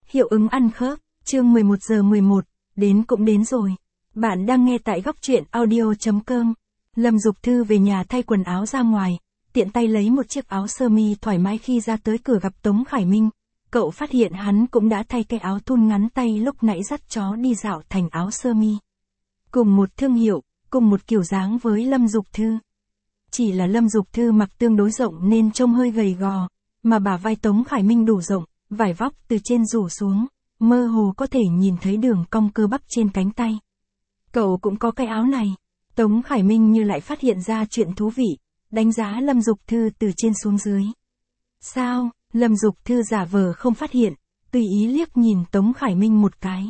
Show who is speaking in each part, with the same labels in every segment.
Speaker 1: Hiệu ứng ăn khớp, chương 11 giờ 11, đến cũng đến rồi. Bạn đang nghe tại góc truyện audio.com. Lâm Dục Thư về nhà thay quần áo ra ngoài, tiện tay lấy một chiếc áo sơ mi thoải mái khi ra tới cửa gặp Tống Khải Minh. Cậu phát hiện hắn cũng đã thay cái áo thun ngắn tay lúc nãy dắt chó đi dạo thành áo sơ mi. Cùng một thương hiệu, cùng một kiểu dáng với Lâm Dục Thư. Chỉ là Lâm Dục Thư mặc tương đối rộng nên trông hơi gầy gò, mà bả vai Tống Khải Minh đủ rộng, vải vóc từ trên rủ xuống, mơ hồ có thể nhìn thấy đường cong cơ bắp trên cánh tay. Cậu cũng có cái áo này. Tống Khải Minh như lại phát hiện ra chuyện thú vị, đánh giá Lâm Dục Thư từ trên xuống dưới. Sao? Lâm Dục Thư giả vờ không phát hiện, tùy ý liếc nhìn Tống Khải Minh một cái.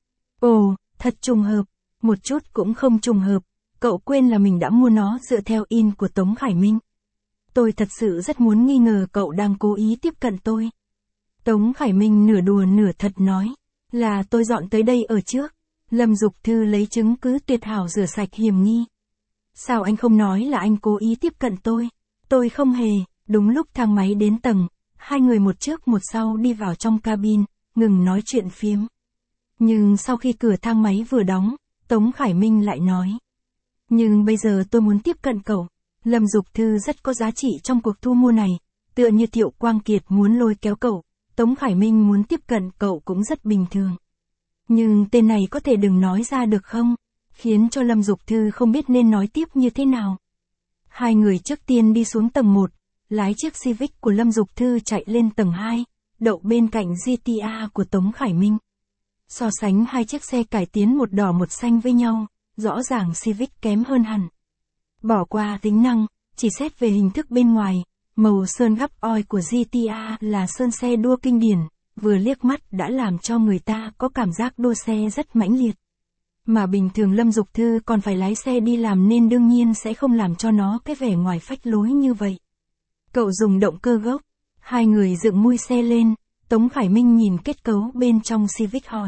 Speaker 1: Ồ, thật trùng hợp, một chút cũng không trùng hợp, cậu quên là mình đã mua nó dựa theo in của Tống Khải Minh. Tôi thật sự rất muốn nghi ngờ cậu đang cố ý tiếp cận tôi. Tống Khải Minh nửa đùa nửa thật nói, là tôi dọn tới đây ở trước. Lâm Dục Thư lấy chứng cứ tuyệt hảo rửa sạch hiểm nghi. Sao anh không nói là anh cố ý tiếp cận tôi? Tôi không hề. Đúng lúc thang máy đến tầng, hai người một trước một sau đi vào trong cabin, ngừng nói chuyện phiếm. Nhưng sau khi cửa thang máy vừa đóng, Tống Khải Minh lại nói. Nhưng bây giờ tôi muốn tiếp cận cậu. Lâm Dục Thư rất có giá trị trong cuộc thu mua này, tựa như Thiệu Quang Kiệt muốn lôi kéo cậu, Tống Khải Minh muốn tiếp cận cậu cũng rất bình thường. Nhưng tên này có thể đừng nói ra được không? Khiến cho Lâm Dục Thư không biết nên nói tiếp như thế nào. Hai người trước tiên đi xuống tầng 1, lái chiếc Civic của Lâm Dục Thư chạy lên tầng 2, đậu bên cạnh GTA của Tống Khải Minh. So sánh hai chiếc xe cải tiến một đỏ một xanh với nhau, rõ ràng Civic kém hơn hẳn. Bỏ qua tính năng, chỉ xét về hình thức bên ngoài, màu sơn gấp oi của GTA là sơn xe đua kinh điển, vừa liếc mắt đã làm cho người ta có cảm giác đua xe rất mãnh liệt. Mà bình thường Lâm Dục Thư còn phải lái xe đi làm nên đương nhiên sẽ không làm cho nó cái vẻ ngoài phách lối như vậy. Cậu dùng động cơ gốc, hai người dựng mui xe lên, Tống Khải Minh nhìn kết cấu bên trong Civic hỏi.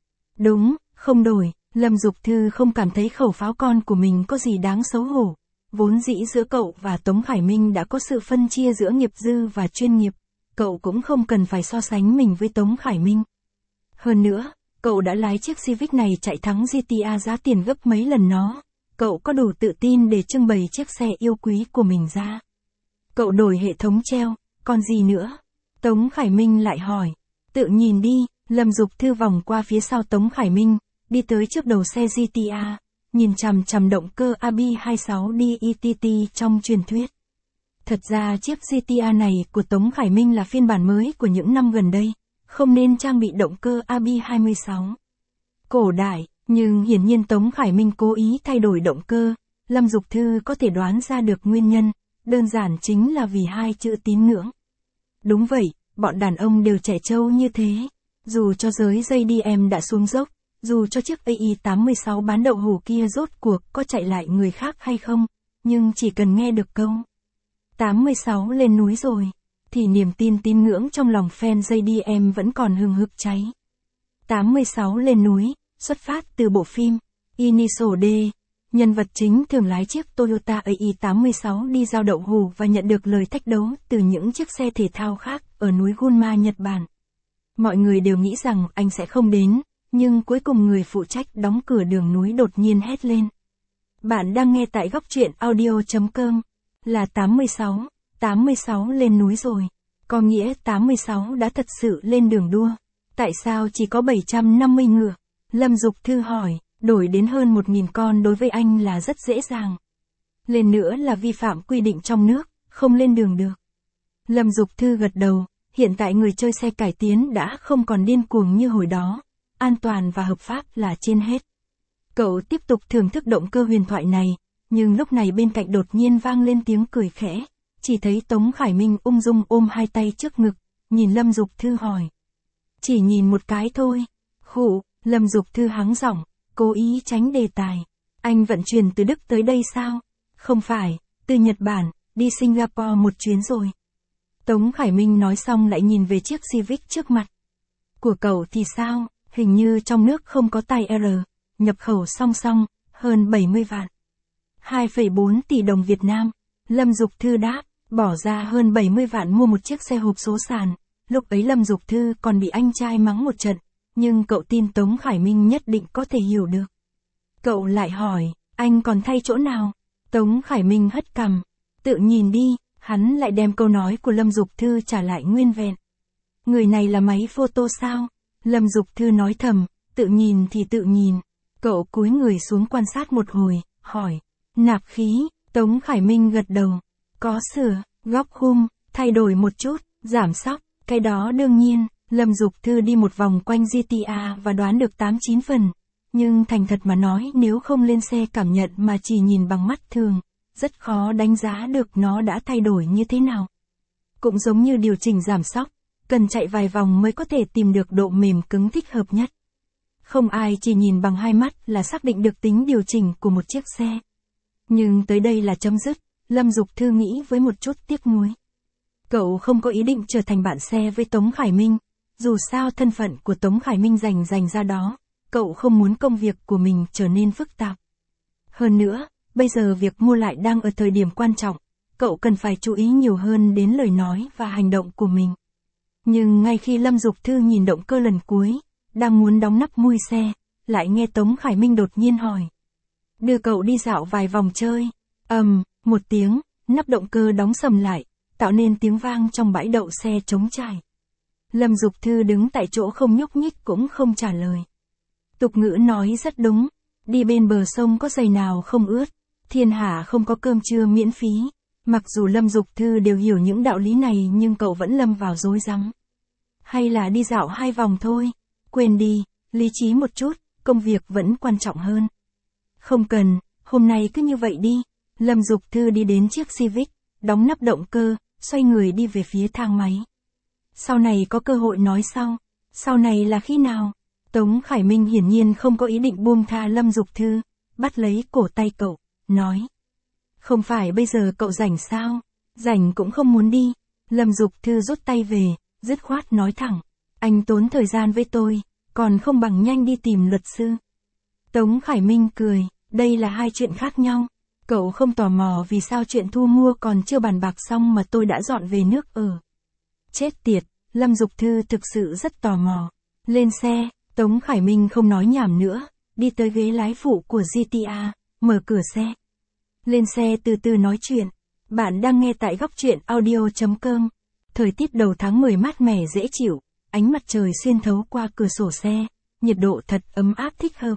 Speaker 1: Đúng, không đổi, Lâm Dục Thư không cảm thấy khẩu pháo con của mình có gì đáng xấu hổ. Vốn dĩ giữa cậu và Tống Khải Minh đã có sự phân chia giữa nghiệp dư và chuyên nghiệp, cậu cũng không cần phải so sánh mình với Tống Khải Minh. Hơn nữa, cậu đã lái chiếc Civic này chạy thắng GTA giá tiền gấp mấy lần nó, cậu có đủ tự tin để trưng bày chiếc xe yêu quý của mình ra. Cậu đổi hệ thống treo, còn gì nữa? Tống Khải Minh lại hỏi. Tự nhìn đi, Lâm Dục Thư vòng qua phía sau Tống Khải Minh, đi tới trước đầu xe GTA, nhìn chằm chằm động cơ AB26 DETT trong truyền thuyết. Thật ra chiếc GTA này của Tống Khải Minh là phiên bản mới của những năm gần đây, không nên trang bị động cơ AB26. Cổ đại, nhưng hiển nhiên Tống Khải Minh cố ý thay đổi động cơ, Lâm Dục Thư có thể đoán ra được nguyên nhân, đơn giản chính là vì hai chữ tín ngưỡng. Đúng vậy, bọn đàn ông đều trẻ trâu như thế, dù cho giới JDM đã xuống dốc, dù cho chiếc AI86 bán đậu hủ kia rốt cuộc có chạy lại người khác hay không, nhưng chỉ cần nghe được câu 86 lên núi rồi, thì niềm tin tín ngưỡng trong lòng fan JDM vẫn còn hừng hực cháy. 86 lên núi, xuất phát từ bộ phim Initial D, nhân vật chính thường lái chiếc Toyota AI86 đi giao đậu hủ và nhận được lời thách đấu từ những chiếc xe thể thao khác ở núi Gunma, Nhật Bản. Mọi người đều nghĩ rằng anh sẽ không đến, nhưng cuối cùng người phụ trách đóng cửa đường núi đột nhiên hét lên. Bạn đang nghe tại góc truyện audio.com, là 86 lên núi rồi. Có nghĩa 86 đã thật sự lên đường đua. Tại sao chỉ có 750 ngựa? Lâm Dục Thư hỏi, đổi đến hơn 1.000 con đối với anh là rất dễ dàng. Lên nữa là vi phạm quy định trong nước, không lên đường được. Lâm Dục Thư gật đầu, hiện tại người chơi xe cải tiến đã không còn điên cuồng như hồi đó. An toàn và hợp pháp là trên hết. Cậu tiếp tục thưởng thức động cơ huyền thoại này, nhưng lúc này bên cạnh đột nhiên vang lên tiếng cười khẽ, chỉ thấy Tống Khải Minh ung dung ôm hai tay trước ngực, nhìn Lâm Dục Thư hỏi. Chỉ nhìn một cái thôi. Khụ, Lâm Dục Thư hắng giọng, cố ý tránh đề tài. Anh vận chuyển từ Đức tới đây sao? Không phải, từ Nhật Bản, đi Singapore một chuyến rồi. Tống Khải Minh nói xong lại nhìn về chiếc Civic trước mặt. Của cậu thì sao? Hình như trong nước không có tay R, nhập khẩu song song, hơn 70 vạn. 2,4 tỷ đồng Việt Nam. Lâm Dục Thư đáp, bỏ ra hơn 70 vạn mua một chiếc xe hộp số sàn, lúc ấy Lâm Dục Thư còn bị anh trai mắng một trận, nhưng cậu tin Tống Khải Minh nhất định có thể hiểu được. Cậu lại hỏi, anh còn thay chỗ nào? Tống Khải Minh hất cằm, tự nhìn đi, hắn lại đem câu nói của Lâm Dục Thư trả lại nguyên vẹn. Người này là máy photo sao? Lâm Dục Thư nói thầm, tự nhìn thì tự nhìn. Cậu cúi người xuống quan sát một hồi, hỏi, nạp khí, Tống Khải Minh gật đầu. Có sửa, góc khung, thay đổi một chút, giảm sóc, cái đó đương nhiên. Lâm Dục Thư đi một vòng quanh GTA và đoán được 8-9 phần. Nhưng thành thật mà nói, nếu không lên xe cảm nhận mà chỉ nhìn bằng mắt thường, rất khó đánh giá được nó đã thay đổi như thế nào. Cũng giống như điều chỉnh giảm sóc, cần chạy vài vòng mới có thể tìm được độ mềm cứng thích hợp nhất. Không ai chỉ nhìn bằng hai mắt là xác định được tính điều chỉnh của một chiếc xe. Nhưng tới đây là chấm dứt, Lâm Dục Thư nghĩ với một chút tiếc nuối. Cậu không có ý định trở thành bạn xe với Tống Khải Minh, dù sao thân phận của Tống Khải Minh dành ra đó, cậu không muốn công việc của mình trở nên phức tạp. Hơn nữa, bây giờ việc mua lại đang ở thời điểm quan trọng, cậu cần phải chú ý nhiều hơn đến lời nói và hành động của mình. Nhưng ngay khi Lâm Dục Thư nhìn động cơ lần cuối, đang muốn đóng nắp mui xe, lại nghe Tống Khải Minh đột nhiên hỏi. Đưa cậu đi dạo vài vòng chơi. Một tiếng, nắp động cơ đóng sầm lại, tạo nên tiếng vang trong bãi đậu xe trống trải. Lâm Dục Thư đứng tại chỗ không nhúc nhích cũng không trả lời. Tục ngữ nói rất đúng, đi bên bờ sông có giày nào không ướt, thiên hạ không có cơm trưa miễn phí. Mặc dù Lâm Dục Thư đều hiểu những đạo lý này nhưng cậu vẫn lâm vào rối rắm. Hay là đi dạo 2 vòng thôi, quên đi, lý trí một chút, công việc vẫn quan trọng hơn. Không cần, hôm nay cứ như vậy đi. Lâm Dục Thư đi đến chiếc Civic, đóng nắp động cơ, xoay người đi về phía thang máy. Sau này có cơ hội nói sau. Sau này là khi nào? Tống Khải Minh hiển nhiên không có ý định buông tha Lâm Dục Thư, bắt lấy cổ tay cậu, nói. Không phải bây giờ cậu rảnh sao? Rảnh cũng không muốn đi. Lâm Dục Thư rút tay về, dứt khoát nói thẳng. Anh tốn thời gian với tôi, còn không bằng nhanh đi tìm luật sư. Tống Khải Minh cười, đây là hai chuyện khác nhau. Cậu không tò mò vì sao chuyện thu mua còn chưa bàn bạc xong mà tôi đã dọn về nước ở. Chết tiệt, Lâm Dục Thư thực sự rất tò mò. Lên xe, Tống Khải Minh không nói nhảm nữa, đi tới ghế lái phụ của GTA, mở cửa xe. Lên xe từ từ nói chuyện. Bạn đang nghe tại góc truyện audio.com. Thời tiết đầu tháng 10 mát mẻ dễ chịu, ánh mặt trời xuyên thấu qua cửa sổ xe, nhiệt độ thật ấm áp thích hợp.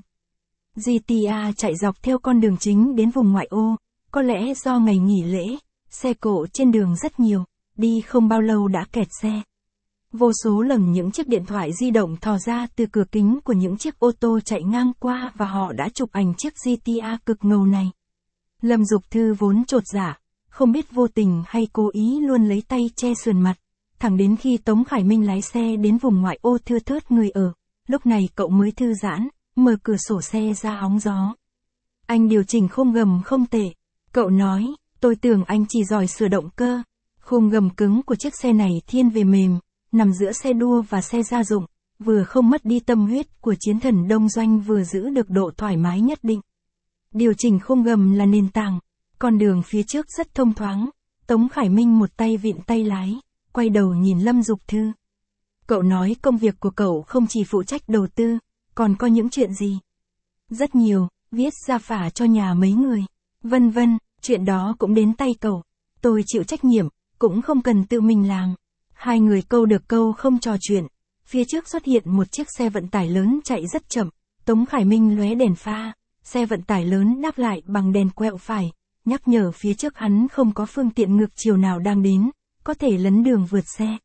Speaker 1: GTA chạy dọc theo con đường chính đến vùng ngoại ô, có lẽ do ngày nghỉ lễ, xe cộ trên đường rất nhiều, đi không bao lâu đã kẹt xe. Vô số lần những chiếc điện thoại di động thò ra từ cửa kính của những chiếc ô tô chạy ngang qua và họ đã chụp ảnh chiếc GTA cực ngầu này. Lâm Dục Thư vốn chột dạ, không biết vô tình hay cố ý luôn lấy tay che sườn mặt, thẳng đến khi Tống Khải Minh lái xe đến vùng ngoại ô thưa thớt người ở, lúc này cậu mới thư giãn, mở cửa sổ xe ra hóng gió. Anh điều chỉnh khung gầm không tệ. Cậu nói, tôi tưởng anh chỉ giỏi sửa động cơ. Khung gầm cứng của chiếc xe này thiên về mềm, nằm giữa xe đua và xe gia dụng, vừa không mất đi tâm huyết của chiến thần đông doanh vừa giữ được độ thoải mái nhất định. Điều chỉnh khung gầm là nền tảng, con đường phía trước rất thông thoáng. Tống Khải Minh một tay vịn tay lái, quay đầu nhìn Lâm Dục Thư. Cậu nói công việc của cậu không chỉ phụ trách đầu tư, còn có những chuyện gì? Rất nhiều, viết gia phả cho nhà mấy người, vân vân, chuyện đó cũng đến tay cậu. Tôi chịu trách nhiệm, cũng không cần tự mình làm. Hai người câu được câu không trò chuyện. Phía trước xuất hiện một chiếc xe vận tải lớn chạy rất chậm. Tống Khải Minh lóe đèn pha, xe vận tải lớn đáp lại bằng đèn quẹo phải, nhắc nhở phía trước hắn không có phương tiện ngược chiều nào đang đến, có thể lấn đường vượt xe.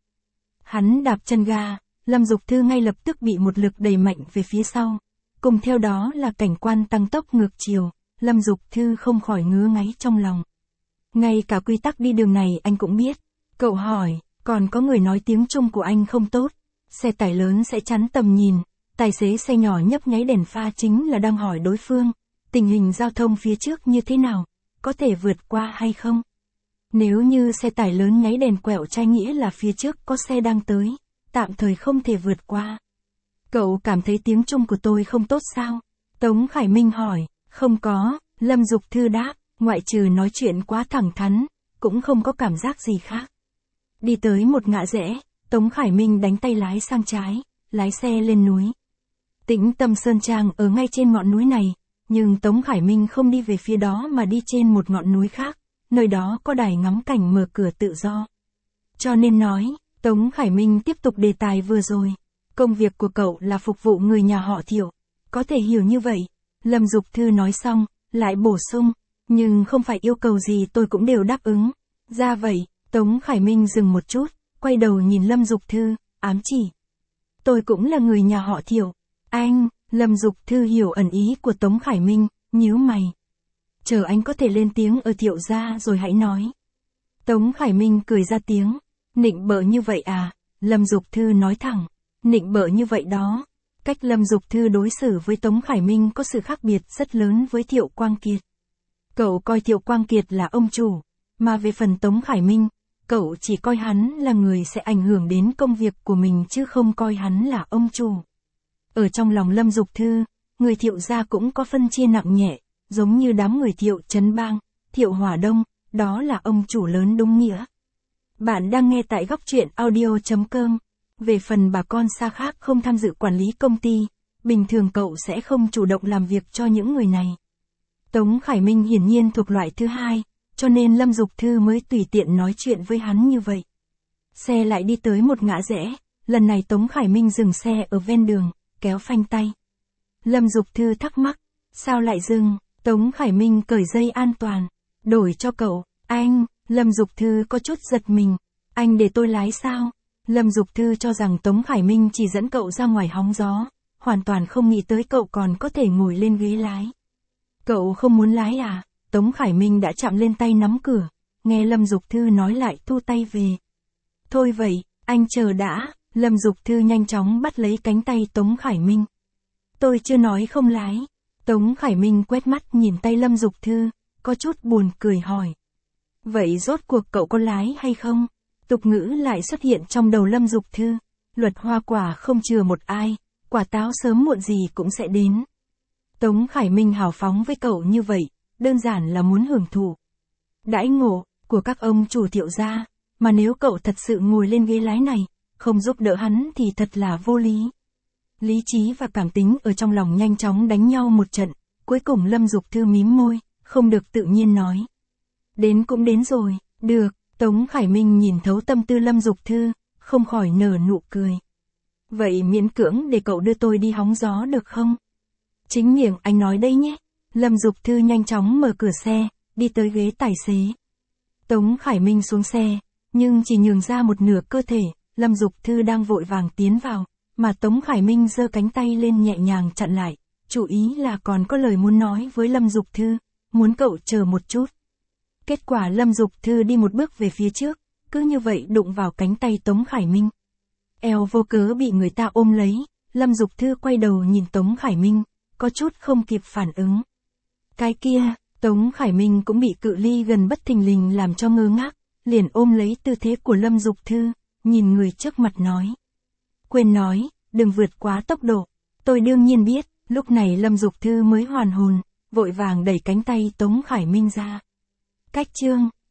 Speaker 1: Hắn đạp chân ga, Lâm Dục Thư ngay lập tức bị một lực đẩy mạnh về phía sau. Cùng theo đó là cảnh quan tăng tốc ngược chiều, Lâm Dục Thư không khỏi ngứa ngáy trong lòng. Ngay cả quy tắc đi đường này anh cũng biết. Cậu hỏi, còn có người nói tiếng Trung của anh không tốt. Xe tải lớn sẽ chắn tầm nhìn, tài xế xe nhỏ nhấp nháy đèn pha chính là đang hỏi đối phương, tình hình giao thông phía trước như thế nào, có thể vượt qua hay không? Nếu như xe tải lớn nháy đèn quẹo trái nghĩa là phía trước có xe đang tới, tạm thời không thể vượt qua. Cậu cảm thấy tiếng Trung của tôi không tốt sao? Tống Khải Minh hỏi, không có, Lâm Dục Thư đáp, ngoại trừ nói chuyện quá thẳng thắn, cũng không có cảm giác gì khác. Đi tới một ngã rẽ, Tống Khải Minh đánh tay lái sang trái, lái xe lên núi. Tĩnh Tâm Sơn Trang ở ngay trên ngọn núi này, nhưng Tống Khải Minh không đi về phía đó mà đi trên một ngọn núi khác, nơi đó có đài ngắm cảnh mở cửa tự do. Cho nên nói, Tống Khải Minh tiếp tục đề tài vừa rồi. Công việc của cậu là phục vụ người nhà họ Thiệu. Có thể hiểu như vậy. Lâm Dục Thư nói xong, lại bổ sung, nhưng không phải yêu cầu gì tôi cũng đều đáp ứng. Ra vậy, Tống Khải Minh dừng một chút, quay đầu nhìn Lâm Dục Thư, ám chỉ. Tôi cũng là người nhà họ Thiệu. Anh, Lâm Dục Thư hiểu ẩn ý của Tống Khải Minh, nhíu mày. Chờ anh có thể lên tiếng ở Thiệu gia rồi hãy nói. Tống Khải Minh cười ra tiếng. Nịnh bợ như vậy à? Lâm Dục Thư nói thẳng. Nịnh bợ như vậy đó. Cách Lâm Dục Thư đối xử với Tống Khải Minh có sự khác biệt rất lớn với Thiệu Quang Kiệt. Cậu coi Thiệu Quang Kiệt là ông chủ, mà về phần Tống Khải Minh, cậu chỉ coi hắn là người sẽ ảnh hưởng đến công việc của mình chứ không coi hắn là ông chủ. Ở trong lòng Lâm Dục Thư, người Thiệu gia cũng có phân chia nặng nhẹ, giống như đám người Thiệu Trấn Bang, Thiệu Hòa Đông, đó là ông chủ lớn đúng nghĩa. Bạn đang nghe tại Góc Truyện Audio.com. Về phần bà con xa khác không tham dự quản lý công ty, bình thường cậu sẽ không chủ động làm việc cho những người này. Tống Khải Minh hiển nhiên thuộc loại thứ hai, cho nên Lâm Dục Thư mới tùy tiện nói chuyện với hắn như vậy. Xe lại đi tới một ngã rẽ, lần này Tống Khải Minh dừng xe ở ven đường, kéo phanh tay. Lâm Dục Thư thắc mắc, sao lại dừng? Tống Khải Minh cởi dây an toàn, đổi cho cậu. Anh, Lâm Dục Thư có chút giật mình, anh để tôi lái sao? Lâm Dục Thư cho rằng Tống Khải Minh chỉ dẫn cậu ra ngoài hóng gió, hoàn toàn không nghĩ tới cậu còn có thể ngồi lên ghế lái. Cậu không muốn lái à? Tống Khải Minh đã chạm lên tay nắm cửa, nghe Lâm Dục Thư nói lại thu tay về. Thôi vậy, anh chờ đã. Lâm Dục Thư nhanh chóng bắt lấy cánh tay Tống Khải Minh. Tôi chưa nói không lái. Tống Khải Minh quét mắt nhìn tay Lâm Dục Thư, có chút buồn cười hỏi. Vậy rốt cuộc cậu có lái hay không? Tục ngữ lại xuất hiện trong đầu Lâm Dục Thư. Luật hoa quả không chừa một ai, quả táo sớm muộn gì cũng sẽ đến. Tống Khải Minh hào phóng với cậu như vậy, đơn giản là muốn hưởng thụ đãi ngộ của các ông chủ Thiệu gia, mà nếu cậu thật sự ngồi lên ghế lái này, không giúp đỡ hắn thì thật là vô lý. Lý trí và cảm tính ở trong lòng nhanh chóng đánh nhau một trận, cuối cùng Lâm Dục Thư mím môi, không được tự nhiên nói. Đến cũng đến rồi, được. Tống Khải Minh nhìn thấu tâm tư Lâm Dục Thư, không khỏi nở nụ cười. Vậy miễn cưỡng để cậu đưa tôi đi hóng gió được không? Chính miệng anh nói đây nhé. Lâm Dục Thư nhanh chóng mở cửa xe, đi tới ghế tài xế. Tống Khải Minh xuống xe, nhưng chỉ nhường ra một nửa cơ thể. Lâm Dục Thư đang vội vàng tiến vào, mà Tống Khải Minh giơ cánh tay lên nhẹ nhàng chặn lại, chủ ý là còn có lời muốn nói với Lâm Dục Thư, muốn cậu chờ một chút. Kết quả Lâm Dục Thư đi một bước về phía trước, cứ như vậy đụng vào cánh tay Tống Khải Minh. Eo vô cớ bị người ta ôm lấy, Lâm Dục Thư quay đầu nhìn Tống Khải Minh, có chút không kịp phản ứng. Cái kia, Tống Khải Minh cũng bị cự ly gần bất thình lình làm cho ngơ ngác, liền ôm lấy tư thế của Lâm Dục Thư, nhìn người trước mặt nói. Quên nói, đừng vượt quá tốc độ. Tôi đương nhiên biết, lúc này Lâm Dục Thư mới hoàn hồn, vội vàng đẩy cánh tay Tống Khải Minh ra. Cách chương